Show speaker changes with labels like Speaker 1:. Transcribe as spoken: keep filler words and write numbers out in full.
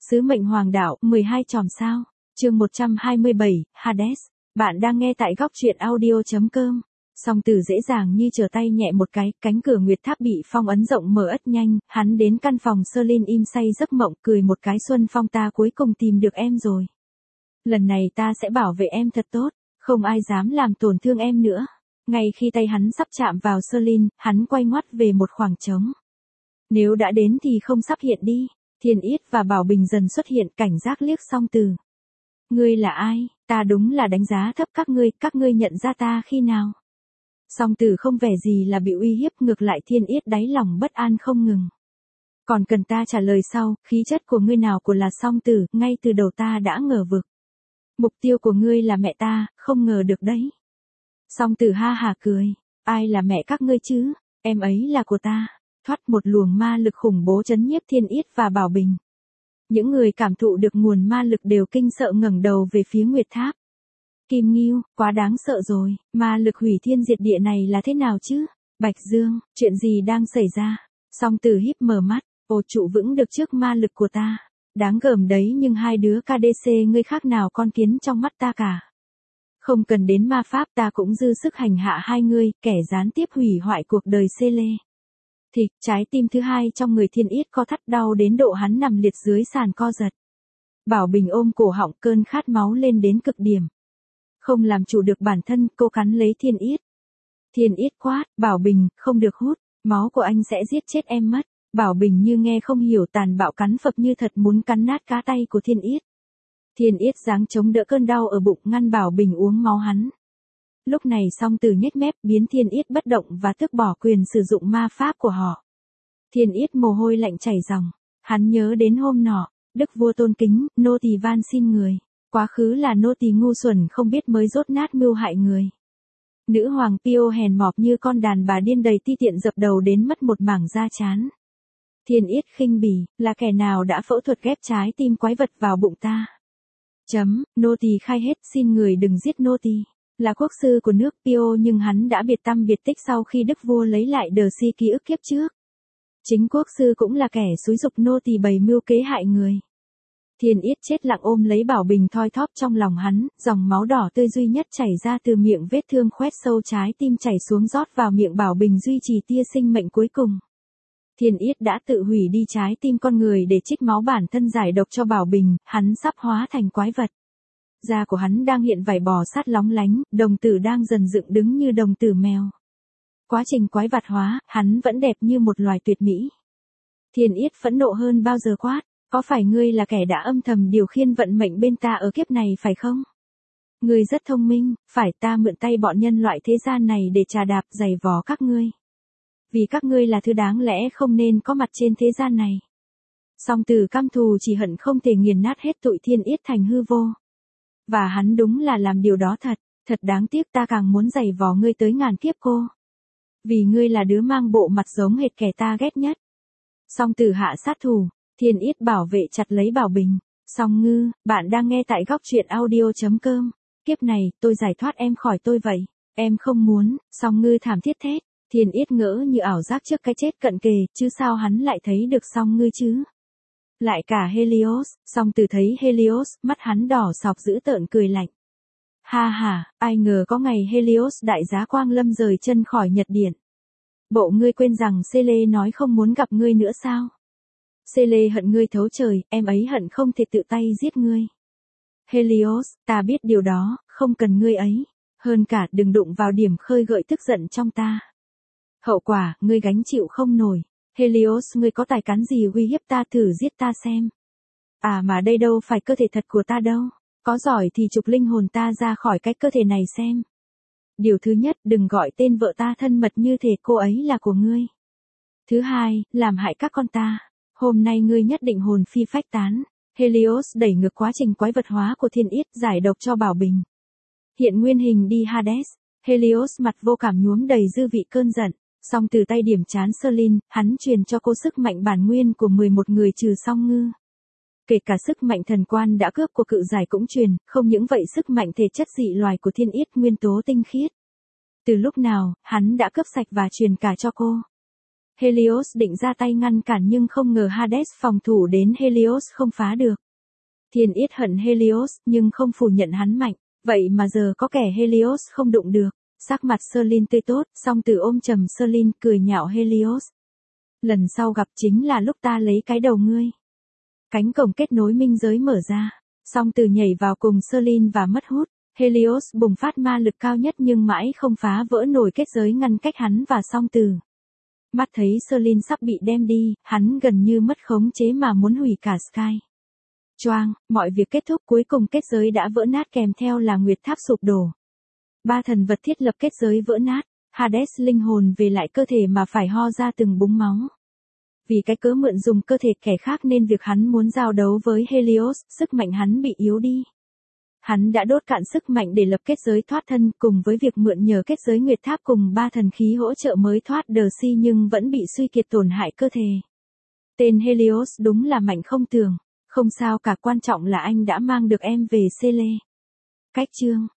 Speaker 1: Sứ mệnh hoàng đạo, mười hai chòm sao. Chương một trăm hai mươi bảy, Hades. Bạn đang nghe tại góc truyện audio chấm com. Song Tử dễ dàng như trở tay nhẹ một cái, cánh cửa nguyệt tháp bị phong ấn rộng mở ất nhanh, hắn đến căn phòng Serlin im say giấc mộng, cười một cái, Xuân Phong, ta cuối cùng tìm được em rồi. Lần này ta sẽ bảo vệ em thật tốt, không ai dám làm tổn thương em nữa. Ngay khi tay hắn sắp chạm vào Serlin, hắn quay ngoắt về một khoảng trống. Nếu đã đến thì không sắp hiện đi. Thiên Yết và Bảo Bình dần xuất hiện, cảnh giác liếc Song Tử. Ngươi là ai? Ta đúng là đánh giá thấp các ngươi, các ngươi nhận ra ta khi nào? Song Tử không vẻ gì là bị uy hiếp, ngược lại Thiên Yết đáy lòng bất an không ngừng. Còn cần ta trả lời sau, khí chất của ngươi nào của là Song Tử, ngay từ đầu ta đã ngờ vực. Mục tiêu của ngươi là mẹ ta, không ngờ được đấy. Song Tử ha hả cười, ai là mẹ các ngươi chứ, em ấy là của ta. Thoát một luồng ma lực khủng bố chấn nhiếp Thiên Yết và Bảo Bình. Những người cảm thụ được nguồn ma lực đều kinh sợ ngẩng đầu về phía Nguyệt Tháp. Kim Ngưu, quá đáng sợ rồi, ma lực hủy thiên diệt địa này là thế nào chứ? Bạch Dương, chuyện gì đang xảy ra? Song Tử híp mở mắt, ồ, trụ vững được trước ma lực của ta. Đáng gờm đấy, nhưng hai đứa ca đê xê ngươi khác nào con kiến trong mắt ta cả. Không cần đến ma pháp, ta cũng dư sức hành hạ hai ngươi, kẻ gián tiếp hủy hoại cuộc đời Xê Lê. Thì, trái tim thứ hai trong người Thiên Yết co thắt đau đến độ hắn nằm liệt dưới sàn co giật. Bảo Bình ôm cổ họng, cơn khát máu lên đến cực điểm. Không làm chủ được bản thân, cô cắn lấy Thiên Yết. Thiên Yết quát, Bảo Bình, không được hút, máu của anh sẽ giết chết em mất. Bảo Bình như nghe không hiểu, tàn bạo cắn phập như thật muốn cắn nát cá tay của Thiên Yết. Thiên Yết giáng chống đỡ cơn đau ở bụng, ngăn Bảo Bình uống máu hắn. Lúc này Song Tử nhếch mép, biến Thiên Yết bất động và tước bỏ quyền sử dụng ma pháp của họ. Thiên Yết mồ hôi lạnh chảy ròng, hắn nhớ đến hôm nọ, đức vua tôn kính, nô tỳ van xin người, quá khứ là nô tỳ ngu xuẩn không biết mới dốt nát mưu hại người. Nữ hoàng Pio hèn mọp như con đàn bà điên đầy ti tiện dập đầu đến mất một mảng da chán. Thiên Yết khinh bỉ, là kẻ nào đã phẫu thuật ghép trái tim quái vật vào bụng ta? Chấm, nô tỳ khai hết, xin người đừng giết nô tỳ. Là quốc sư của nước Pio nhưng hắn đã biệt tăm biệt tích sau khi đức vua lấy lại đờ si ký ức kiếp trước. Chính quốc sư cũng là kẻ xúi giục nô tỳ bày mưu kế hại người. Thiên Yết chết lặng ôm lấy Bảo Bình thoi thóp trong lòng hắn, dòng máu đỏ tươi duy nhất chảy ra từ miệng vết thương khoét sâu trái tim chảy xuống rót vào miệng Bảo Bình duy trì tia sinh mệnh cuối cùng. Thiên Yết đã tự hủy đi trái tim con người để trích máu bản thân giải độc cho Bảo Bình, hắn sắp hóa thành quái vật. Da của hắn đang hiện vảy bò sát lóng lánh, đồng tử đang dần dựng đứng như đồng tử mèo. Quá trình quái vật hóa, hắn vẫn đẹp như một loài tuyệt mỹ. Thiên Yết phẫn nộ hơn bao giờ quát, có phải ngươi là kẻ đã âm thầm điều khiển vận mệnh bên ta ở kiếp này phải không? Ngươi rất thông minh, phải ta mượn tay bọn nhân loại thế gian này để trà đạp giày vò các ngươi. Vì các ngươi là thứ đáng lẽ không nên có mặt trên thế gian này. Song Tử căm thù chỉ hận không thể nghiền nát hết tụi Thiên Yết thành hư vô. Và hắn đúng là làm điều đó thật, thật đáng tiếc, ta càng muốn giày vò ngươi tới ngàn kiếp cô. Vì ngươi là đứa mang bộ mặt giống hệt kẻ ta ghét nhất. Song Tử hạ sát thủ, Thiên Yết bảo vệ chặt lấy Bảo Bình. Song Ngư, bạn đang nghe tại góc truyện audio chấm com. Kiếp này, tôi giải thoát em khỏi tôi vậy. Em không muốn, Song Ngư thảm thiết thét. Thiên Yết ngỡ như ảo giác trước cái chết cận kề, chứ sao hắn lại thấy được Song Ngư chứ? Lại cả Helios, Song Tử thấy Helios, mắt hắn đỏ sọc dữ tợn cười lạnh. Ha ha, ai ngờ có ngày Helios đại giá quang lâm rời chân khỏi Nhật Điện. Bộ ngươi quên rằng Xê Lê nói không muốn gặp ngươi nữa sao? Xê Lê hận ngươi thấu trời, em ấy hận không thể tự tay giết ngươi. Helios, ta biết điều đó, không cần ngươi ấy. Hơn cả đừng đụng vào điểm khơi gợi tức giận trong ta. Hậu quả, ngươi gánh chịu không nổi. Helios, ngươi có tài cán gì uy hiếp ta, thử giết ta xem. À mà đây đâu phải cơ thể thật của ta đâu. Có giỏi thì trục linh hồn ta ra khỏi cái cơ thể này xem. Điều thứ nhất, đừng gọi tên vợ ta thân mật như thể cô ấy là của ngươi. Thứ hai, làm hại các con ta. Hôm nay ngươi nhất định hồn phi phách tán. Helios đẩy ngược quá trình quái vật hóa của Thiên Yết, giải độc cho Bảo Bình. Hiện nguyên hình đi Hades. Helios mặt vô cảm nhuốm đầy dư vị cơn giận. Song từ tay điểm chán Serlin, hắn truyền cho cô sức mạnh bản nguyên của mười một người trừ Song Ngư. Kể cả sức mạnh thần quan đã cướp của cự giải cũng truyền, không những vậy sức mạnh thể chất dị loài của Thiên Yết nguyên tố tinh khiết. Từ lúc nào, hắn đã cướp sạch và truyền cả cho cô. Helios định ra tay ngăn cản nhưng không ngờ Hades phòng thủ đến Helios không phá được. Thiên Yết hận Helios nhưng không phủ nhận hắn mạnh, vậy mà giờ có kẻ Helios không đụng được. Sắc mặt Selene tươi tốt, song từ ôm trầm Selene cười nhạo Helios. Lần sau gặp chính là lúc ta lấy cái đầu ngươi. Cánh cổng kết nối minh giới mở ra, song từ nhảy vào cùng Selene và mất hút. Helios bùng phát ma lực cao nhất nhưng mãi không phá vỡ nổi kết giới ngăn cách hắn và song từ. Mắt thấy Selene sắp bị đem đi, hắn gần như mất khống chế mà muốn hủy cả Sky. Choang, mọi việc kết thúc, cuối cùng kết giới đã vỡ nát kèm theo là Nguyệt Tháp sụp đổ. Ba thần vật thiết lập kết giới vỡ nát, Hades linh hồn về lại cơ thể mà phải ho ra từng búng máu. Vì cái cớ mượn dùng cơ thể kẻ khác nên việc hắn muốn giao đấu với Helios, sức mạnh hắn bị yếu đi. Hắn đã đốt cạn sức mạnh để lập kết giới thoát thân, cùng với việc mượn nhờ kết giới Nguyệt Tháp cùng ba thần khí hỗ trợ mới thoát đờ si nhưng vẫn bị suy kiệt tổn hại cơ thể. Tên Helios đúng là mạnh không tưởng, không sao cả, quan trọng là anh đã mang được em về Cele. Cách chương